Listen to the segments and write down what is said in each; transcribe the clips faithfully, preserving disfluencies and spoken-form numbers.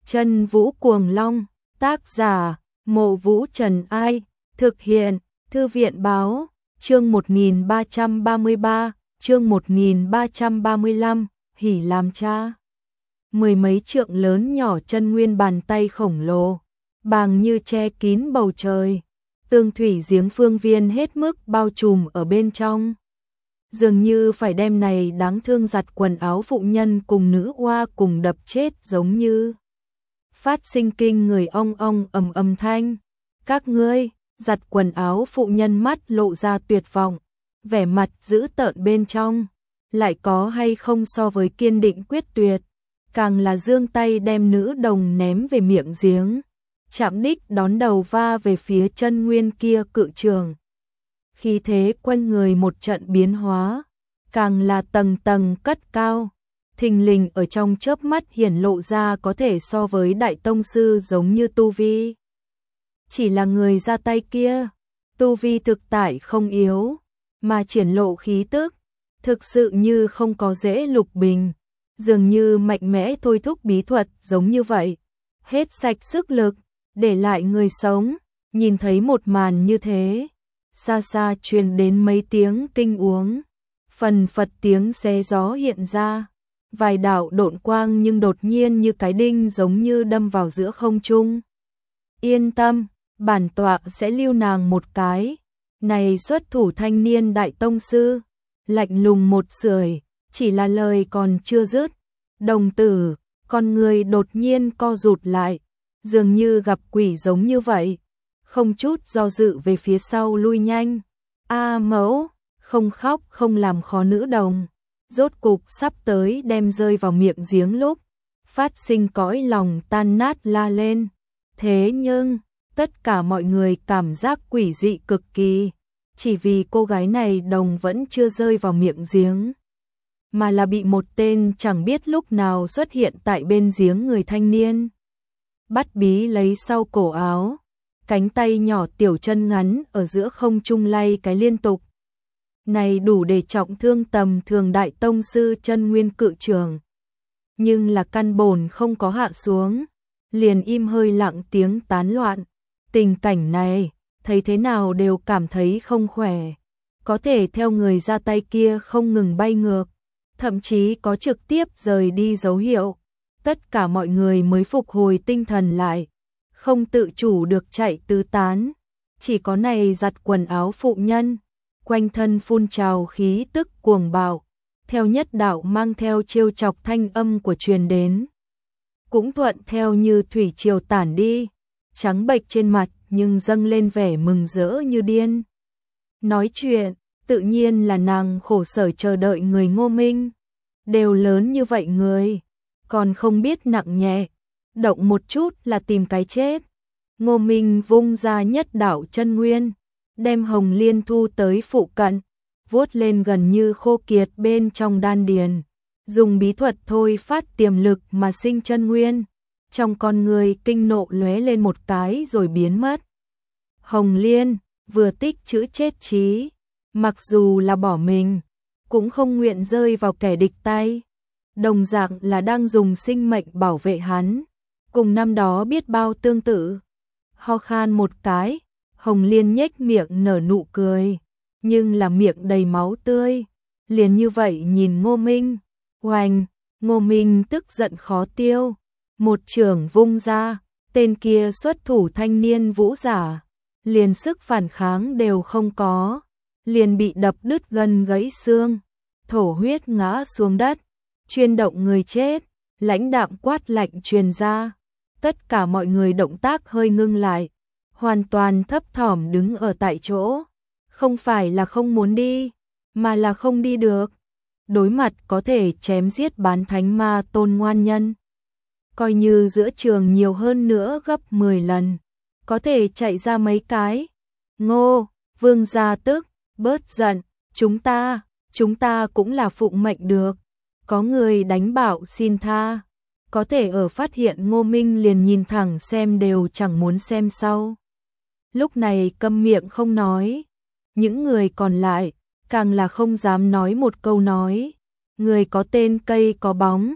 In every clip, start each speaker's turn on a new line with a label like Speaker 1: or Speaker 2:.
Speaker 1: Chân Vũ Cuồng Long, tác giả, Mộ Vũ Trần Ai, thực hiện, Thư viện Báo, chương một nghìn ba trăm ba mươi ba, chương một nghìn ba trăm ba mươi lăm, hỉ làm cha. Mười mấy trượng lớn nhỏ chân nguyên bàn tay khổng lồ, bàng như che kín bầu trời, tương thủy giếng phương viên hết mức bao trùm ở bên trong. Dường như phải đem này đáng thương giặt quần áo phụ nhân cùng nữ oa cùng đập chết giống như. Phát sinh kinh người ong ong ầm ầm thanh. Các ngươi, giặt quần áo phụ nhân mắt lộ ra tuyệt vọng, vẻ mặt dữ tợn bên trong, lại có hay không so với kiên định quyết tuyệt, càng là giương tay đem nữ đồng ném về miệng giếng, chạm đích đón đầu va về phía chân nguyên kia cự trường. Khí thế quanh người một trận biến hóa, càng là tầng tầng cất cao, thình lình ở trong chớp mắt hiển lộ ra có thể so với đại tông sư giống như tu vi. Chỉ là người ra tay kia, tu vi thực tại không yếu, mà triển lộ khí tức, thực sự như không có dễ lục bình, dường như mạnh mẽ thôi thúc bí thuật giống như vậy, hết sạch sức lực, để lại người sống, nhìn thấy một màn như thế. Xa xa truyền đến mấy tiếng kinh uống, phần phật tiếng xé gió hiện ra, vài đạo độn quang nhưng đột nhiên như cái đinh giống như đâm vào giữa không trung. Yên tâm, bản tọa sẽ lưu nàng một cái. Này xuất thủ thanh niên đại tông sư, lạnh lùng một sưởi, chỉ là lời còn chưa dứt, đồng tử, con người đột nhiên co rụt lại, dường như gặp quỷ giống như vậy. Không chút do dự về phía sau lui nhanh. A mẫu, không khóc không làm khó nữ đồng. Rốt cục sắp tới đem rơi vào miệng giếng lúc, phát sinh cõi lòng tan nát la lên. Thế nhưng, tất cả mọi người cảm giác quỷ dị cực kỳ, chỉ vì cô gái này đồng vẫn chưa rơi vào miệng giếng, mà là bị một tên chẳng biết lúc nào xuất hiện tại bên giếng người thanh niên. Bắt bí lấy sau cổ áo, cánh tay nhỏ tiểu chân ngắn ở giữa không trung lay cái liên tục. Này đủ để trọng thương tầm thường đại tông sư chân nguyên cự trường. Nhưng là căn bổn không có hạ xuống, liền im hơi lặng tiếng tán loạn. Tình cảnh này, thấy thế nào đều cảm thấy không khỏe. Có thể theo người ra tay kia không ngừng bay ngược, thậm chí có trực tiếp rời đi dấu hiệu. Tất cả mọi người mới phục hồi tinh thần lại, không tự chủ được chạy tứ tán. Chỉ có này giặt quần áo phụ nhân, quanh thân phun trào khí tức cuồng bạo, theo nhất đạo mang theo trêu chọc thanh âm của truyền đến. Cũng thuận theo như thủy triều tản đi, trắng bệch trên mặt nhưng dâng lên vẻ mừng rỡ như điên. Nói chuyện, tự nhiên là nàng khổ sở chờ đợi người Ngô Minh. Đều lớn như vậy người, còn không biết nặng nhẹ, động một chút là tìm cái chết. Ngô Minh vung ra nhất đạo chân nguyên, đem Hồng Liên thu tới phụ cận, vuốt lên gần như khô kiệt bên trong đan điền, dùng bí thuật thôi phát tiềm lực mà sinh chân nguyên. Trong con người kinh nộ lóe lên một cái rồi biến mất. Hồng Liên vừa tích chữ chết chí, mặc dù là bỏ mình, cũng không nguyện rơi vào kẻ địch tay. Đồng dạng là đang dùng sinh mệnh bảo vệ hắn, cùng năm đó biết bao tương tự. Ho khan một cái, Hồng Liên nhếch miệng nở nụ cười, nhưng là miệng đầy máu tươi, liền như vậy nhìn Ngô Minh. Oanh, Ngô Minh tức giận khó tiêu, một chưởng vung ra, tên kia xuất thủ thanh niên vũ giả, liền sức phản kháng đều không có, liền bị đập đứt gân gãy xương, thổ huyết ngã xuống đất. Chuyên động người chết, lãnh đạm quát lạnh truyền ra. Tất cả mọi người động tác hơi ngưng lại, hoàn toàn thấp thỏm đứng ở tại chỗ. Không phải là không muốn đi, mà là không đi được. Đối mặt có thể chém giết bán thánh ma tôn ngoan nhân, coi như giữa trường nhiều hơn nữa gấp mười lần, có thể chạy ra mấy cái. Ngô, vương gia tức, bớt giận, chúng ta, chúng ta cũng là phụng mệnh được. Có người đánh bảo xin tha, có thể ở phát hiện Ngô Minh liền nhìn thẳng xem đều chẳng muốn xem sau. Lúc này câm miệng không nói, những người còn lại càng là không dám nói một câu nói. Người có tên cây có bóng,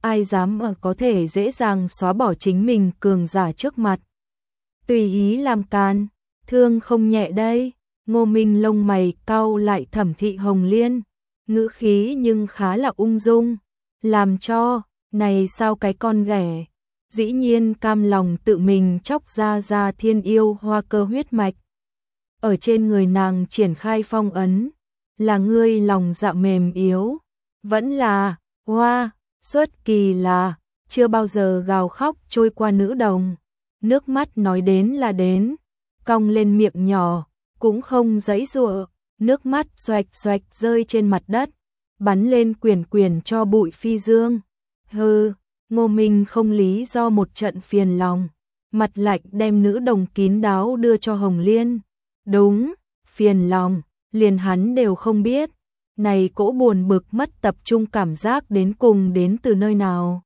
Speaker 1: ai dám ở có thể dễ dàng xóa bỏ chính mình cường giả trước mặt. Tùy ý làm càn, thương không nhẹ đây. Ngô Minh lông mày cau lại thẩm thị Hồng Liên, ngữ khí nhưng khá là ung dung, làm cho, này sao cái con ghẻ, dĩ nhiên cam lòng tự mình chóc ra ra thiên yêu hoa cơ huyết mạch. Ở trên người nàng triển khai phong ấn, là ngươi lòng dạ mềm yếu, vẫn là, hoa, xuất kỳ là, chưa bao giờ gào khóc trôi qua nữ đồng, nước mắt nói đến là đến, cong lên miệng nhỏ, cũng không giãy giụa, nước mắt xoạch xoạch rơi trên mặt đất, bắn lên quyển quyển cho bụi phi dương. Hừ, Ngô Minh không lý do một trận phiền lòng, mặt lạnh đem nữ đồng kín đáo đưa cho Hồng Liên. Đúng, phiền lòng, liền hắn đều không biết, này cỗ buồn bực mất tập trung cảm giác đến cùng đến từ nơi nào.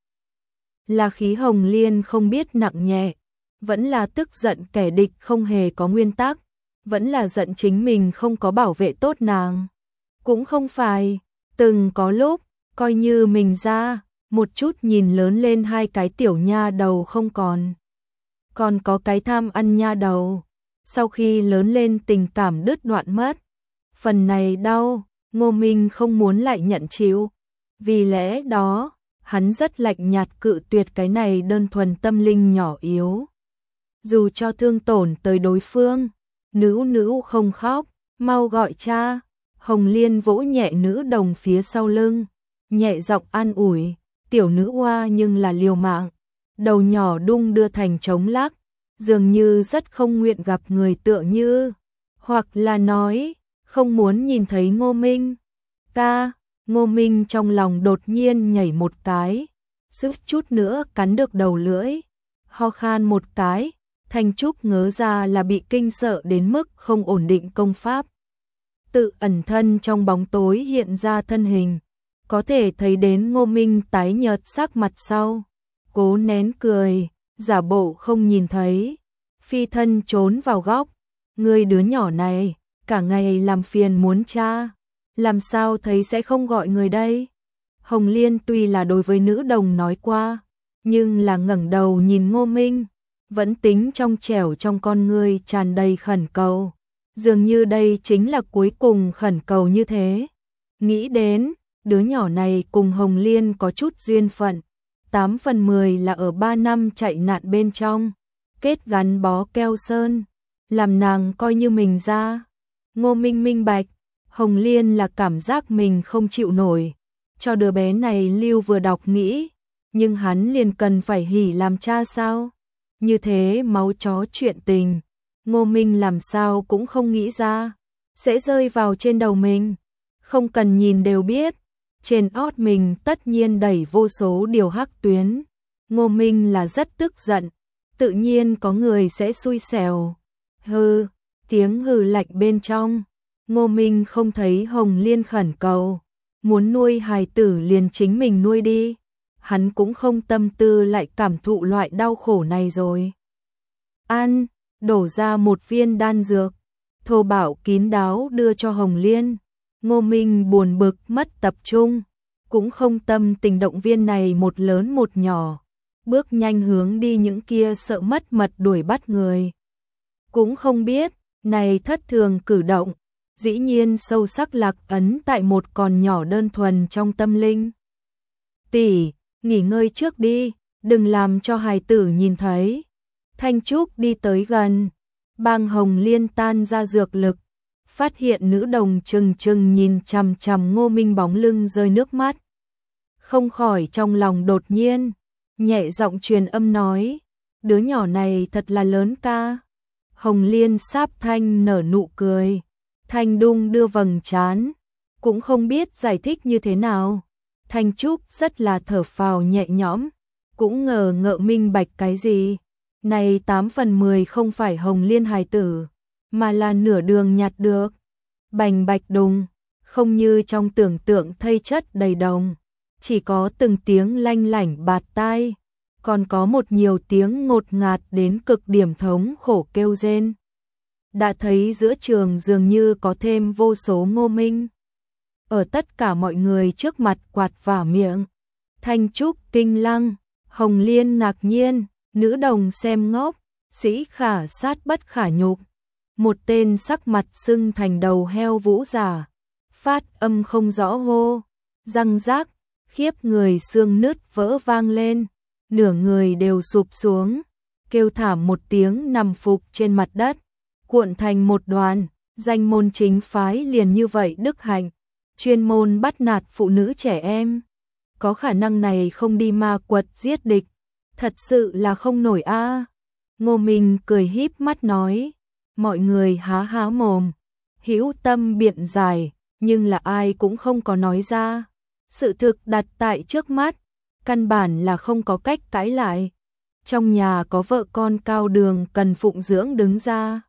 Speaker 1: Là khí Hồng Liên không biết nặng nhẹ, vẫn là tức giận kẻ địch không hề có nguyên tắc, vẫn là giận chính mình không có bảo vệ tốt nàng. Cũng không phải, từng có lúc, coi như mình ra, một chút nhìn lớn lên hai cái tiểu nha đầu không còn. Còn có cái tham ăn nha đầu, sau khi lớn lên tình cảm đứt đoạn mất. Phần này đau, Ngô Minh không muốn lại nhận chịu. Vì lẽ đó, hắn rất lạnh nhạt cự tuyệt cái này đơn thuần tâm linh nhỏ yếu. Dù cho thương tổn tới đối phương, nữ nữ không khóc, mau gọi cha. Hồng Liên vỗ nhẹ nữ đồng phía sau lưng, nhẹ giọng an ủi, tiểu nữ hoa nhưng là liều mạng, đầu nhỏ đung đưa thành trống lắc, dường như rất không nguyện gặp người tựa như, hoặc là nói, không muốn nhìn thấy Ngô Minh. Ca, Ngô Minh trong lòng đột nhiên nhảy một cái, sức chút nữa cắn được đầu lưỡi, ho khan một cái, Thanh Trúc ngớ ra là bị kinh sợ đến mức không ổn định công pháp. Tự ẩn thân trong bóng tối hiện ra thân hình, có thể thấy đến Ngô Minh tái nhợt sắc mặt sau, cố nén cười, giả bộ không nhìn thấy, phi thân trốn vào góc, người đứa nhỏ này, cả ngày làm phiền muốn cha, làm sao thấy sẽ không gọi người đây. Hồng Liên tuy là đối với nữ đồng nói qua, nhưng là ngẩng đầu nhìn Ngô Minh, vẫn tính trong trẻo trong con người tràn đầy khẩn cầu. Dường như đây chính là cuối cùng khẩn cầu như thế. Nghĩ đến, đứa nhỏ này cùng Hồng Liên có chút duyên phận, tám phần mười là ở ba năm chạy nạn bên trong, kết gắn bó keo sơn, làm nàng coi như mình ra. Ngô Minh minh bạch, Hồng Liên là cảm giác mình không chịu nổi, cho đứa bé này lưu vừa đọc nghĩ, nhưng hắn liền cần phải hỉ làm cha sao? Như thế máu chó chuyện tình, Ngô Minh làm sao cũng không nghĩ ra, sẽ rơi vào trên đầu mình, không cần nhìn đều biết, trên ót mình tất nhiên đẩy vô số điều hắc tuyến. Ngô Minh là rất tức giận, tự nhiên có người sẽ xui xẻo. Hừ, tiếng hừ lạnh bên trong, Ngô Minh không thấy Hồng Liên khẩn cầu, muốn nuôi hài tử liền chính mình nuôi đi, hắn cũng không tâm tư lại cảm thụ loại đau khổ này rồi. Ăn, đổ ra một viên đan dược, thô bạo kín đáo đưa cho Hồng Liên. Ngô Minh buồn bực mất tập trung, cũng không tâm tình động viên này một lớn một nhỏ, bước nhanh hướng đi những kia sợ mất mật đuổi bắt người. Cũng không biết, này thất thường cử động, dĩ nhiên sâu sắc lạc ấn tại một con nhỏ đơn thuần trong tâm linh. Tỷ, nghỉ ngơi trước đi, đừng làm cho hài tử nhìn thấy. Thanh Trúc đi tới gần, bang Hồng Liên tan ra dược lực, phát hiện nữ đồng trừng trừng nhìn chằm chằm Ngô Minh bóng lưng rơi nước mắt. Không khỏi trong lòng đột nhiên, nhẹ giọng truyền âm nói, đứa nhỏ này thật là lớn ca. Hồng Liên sáp thanh nở nụ cười, Thanh đung đưa vầng trán, cũng không biết giải thích như thế nào. Thanh Trúc rất là thở phào nhẹ nhõm, cũng ngờ ngợ minh bạch cái gì. Này tám phần mười không phải Hồng Liên hài tử, mà là nửa đường nhặt được. Bành bạch đùng, không như trong tưởng tượng thây chất đầy đồng, chỉ có từng tiếng lanh lảnh bạt tai, còn có một nhiều tiếng ngột ngạt đến cực điểm thống khổ kêu rên. Đã thấy giữa trường dường như có thêm vô số Ngô Minh. Ở tất cả mọi người trước mặt quạt vả miệng, Thanh Trúc kinh lăng, Hồng Liên ngạc nhiên, nữ đồng xem ngốc, sĩ khả sát bất khả nhục. Một tên sắc mặt sưng thành đầu heo vũ giả, phát âm không rõ hô, răng rác, khiếp người xương nứt vỡ vang lên, nửa người đều sụp xuống, kêu thảm một tiếng nằm phục trên mặt đất, cuộn thành một đoàn. Danh môn chính phái liền như vậy đức hạnh, chuyên môn bắt nạt phụ nữ trẻ em. Có khả năng này không đi ma quật giết địch, thật sự là không nổi a. À. Ngô Minh cười híp mắt nói, mọi người há há mồm, hữu tâm biện giải, nhưng là ai cũng không có nói ra. Sự thực đặt tại trước mắt, căn bản là không có cách cãi lại. Trong nhà có vợ con cao đường cần phụng dưỡng đứng ra.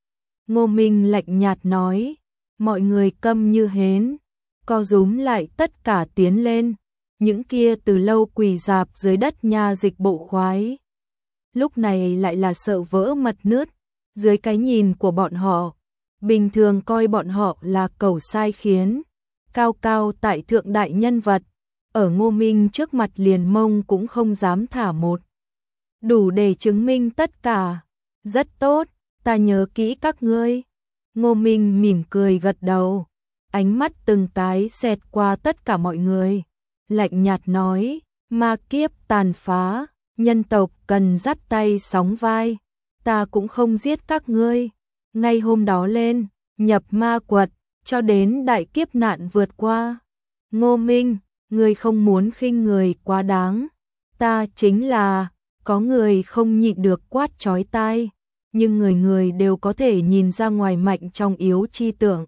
Speaker 1: Ngô Minh lạnh nhạt nói, mọi người câm như hến, co rúm lại tất cả tiến lên, những kia từ lâu quỳ dạp dưới đất nha dịch bộ khoái. Lúc này lại là sợ vỡ mật nứt, dưới cái nhìn của bọn họ, bình thường coi bọn họ là cẩu sai khiến, cao cao tại thượng đại nhân vật, ở Ngô Minh trước mặt liền mông cũng không dám thả một. Đủ để chứng minh tất cả, rất tốt. Ta nhớ kỹ các ngươi. Ngô Minh mỉm cười gật đầu, ánh mắt từng cái xẹt qua tất cả mọi người, lạnh nhạt nói, ma kiếp tàn phá, nhân tộc cần dắt tay sóng vai, ta cũng không giết các ngươi. Ngay hôm đó lên, nhập ma quật, cho đến đại kiếp nạn vượt qua. Ngô Minh, ngươi không muốn khinh người quá đáng, ta chính là, có người không nhịn được quát chói tai. Nhưng người người đều có thể nhìn ra ngoài mạnh trong yếu chi tưởng.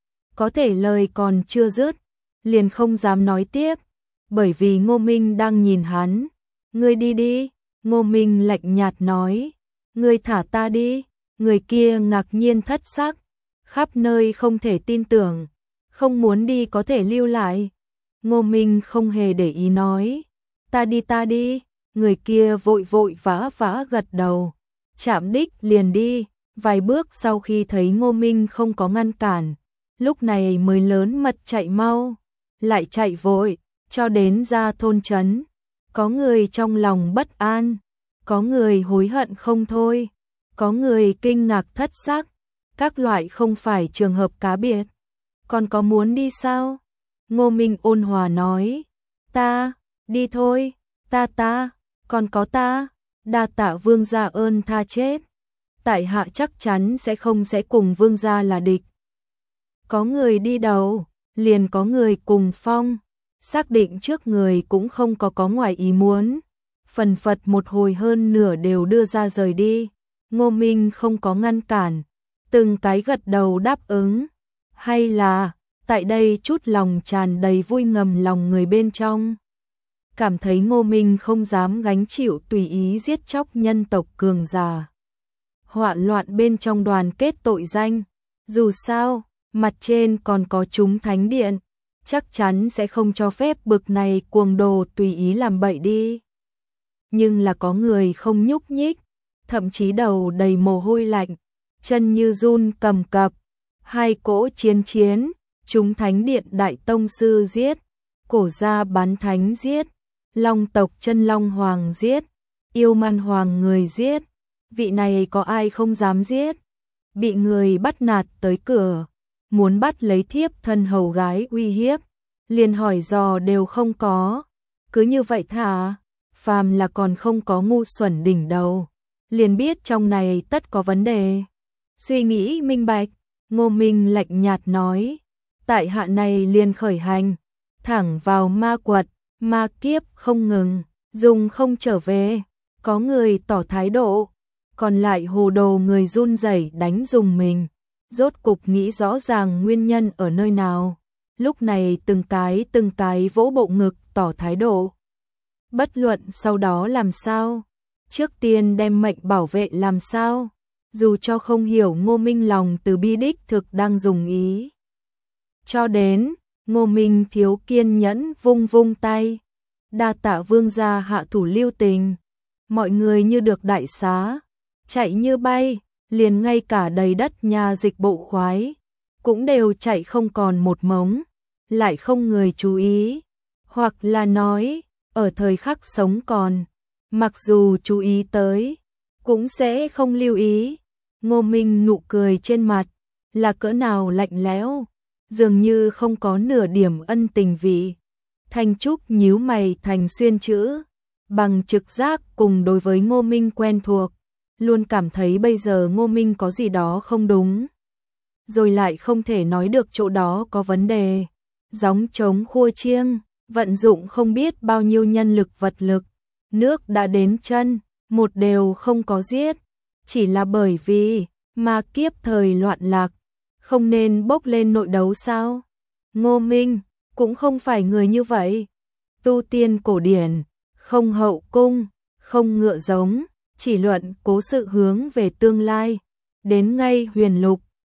Speaker 1: Có thể lời còn chưa dứt, liền không dám nói tiếp, bởi vì Ngô Minh đang nhìn hắn. Ngươi đi đi, Ngô Minh lạnh nhạt nói, ngươi thả ta đi. Người kia ngạc nhiên thất sắc, khắp nơi không thể tin tưởng, không muốn đi có thể lưu lại. Ngô Minh không hề để ý nói, ta đi ta đi. Người kia vội vội vã vã gật đầu. Chạm đích liền đi, vài bước sau khi thấy Ngô Minh không có ngăn cản, lúc này mới lớn mật chạy mau, lại chạy vội, cho đến ra thôn trấn. Có người trong lòng bất an, có người hối hận không thôi, có người kinh ngạc thất sắc, các loại không phải trường hợp cá biệt. Còn có muốn đi sao? Ngô Minh ôn hòa nói, ta, đi thôi, ta ta, còn có ta. Đa tạ vương gia ơn tha chết, tại hạ chắc chắn sẽ không sẽ cùng vương gia là địch. Có người đi đầu, liền có người cùng phong, xác định trước người cũng không có có ngoài ý muốn. Phần phật một hồi hơn nửa đều đưa ra rời đi, Ngô Minh không có ngăn cản, từng cái gật đầu đáp ứng. Hay là, tại đây chút lòng tràn đầy vui ngầm lòng người bên trong. Cảm thấy Ngô Minh không dám gánh chịu tùy ý giết chóc nhân tộc cường giả. Hoạn loạn bên trong đoàn kết tội danh, dù sao, mặt trên còn có chúng thánh điện, chắc chắn sẽ không cho phép bực này cuồng đồ tùy ý làm bậy đi. Nhưng là có người không nhúc nhích, thậm chí đầu đầy mồ hôi lạnh, chân như run cầm cập, hai cỗ chiến chiến, chúng thánh điện đại tông sư giết, cổ gia bán thánh giết. Long tộc chân long hoàng giết, yêu man hoàng người giết, vị này có ai không dám giết, bị người bắt nạt tới cửa, muốn bắt lấy thiếp thân hầu gái uy hiếp, liền hỏi dò đều không có, cứ như vậy thả, phàm là còn không có ngu xuẩn đỉnh đầu, liền biết trong này tất có vấn đề. Suy nghĩ minh bạch, Ngô Minh lạnh nhạt nói, tại hạ này liền khởi hành, thẳng vào ma quật. Ma kiếp không ngừng, dùng không trở về, có người tỏ thái độ, còn lại hồ đồ người run rẩy đánh dùng mình, rốt cục nghĩ rõ ràng nguyên nhân ở nơi nào, lúc này từng cái từng cái vỗ bộ ngực tỏ thái độ. Bất luận sau đó làm sao, trước tiên đem mệnh bảo vệ làm sao, dù cho không hiểu Ngô Minh lòng từ bi đích thực đang dùng ý. Cho đến Ngô Minh thiếu kiên nhẫn vung vung tay, đa tạ vương gia hạ thủ lưu tình, mọi người như được đại xá, chạy như bay, liền ngay cả đầy đất nhà dịch bộ khoái, cũng đều chạy không còn một mống, lại không người chú ý, hoặc là nói, ở thời khắc sống còn, mặc dù chú ý tới, cũng sẽ không lưu ý. Ngô Minh nụ cười trên mặt, là cỡ nào lạnh lẽo, dường như không có nửa điểm ân tình vị. Thanh Trúc nhíu mày thành xuyên chữ, bằng trực giác cùng đối với Ngô Minh quen thuộc, luôn cảm thấy bây giờ Ngô Minh có gì đó không đúng, rồi lại không thể nói được chỗ đó có vấn đề. Gióng trống khua chiêng, vận dụng không biết bao nhiêu nhân lực vật lực, nước đã đến chân, một đều không có giết, chỉ là bởi vì ma kiếp thời loạn lạc, không nên bốc lên nội đấu sao? Ngô Minh cũng không phải người như vậy. Tu tiên cổ điển, không hậu cung, không ngựa giống, chỉ luận cố sự hướng về tương lai. Đến ngay huyền lục,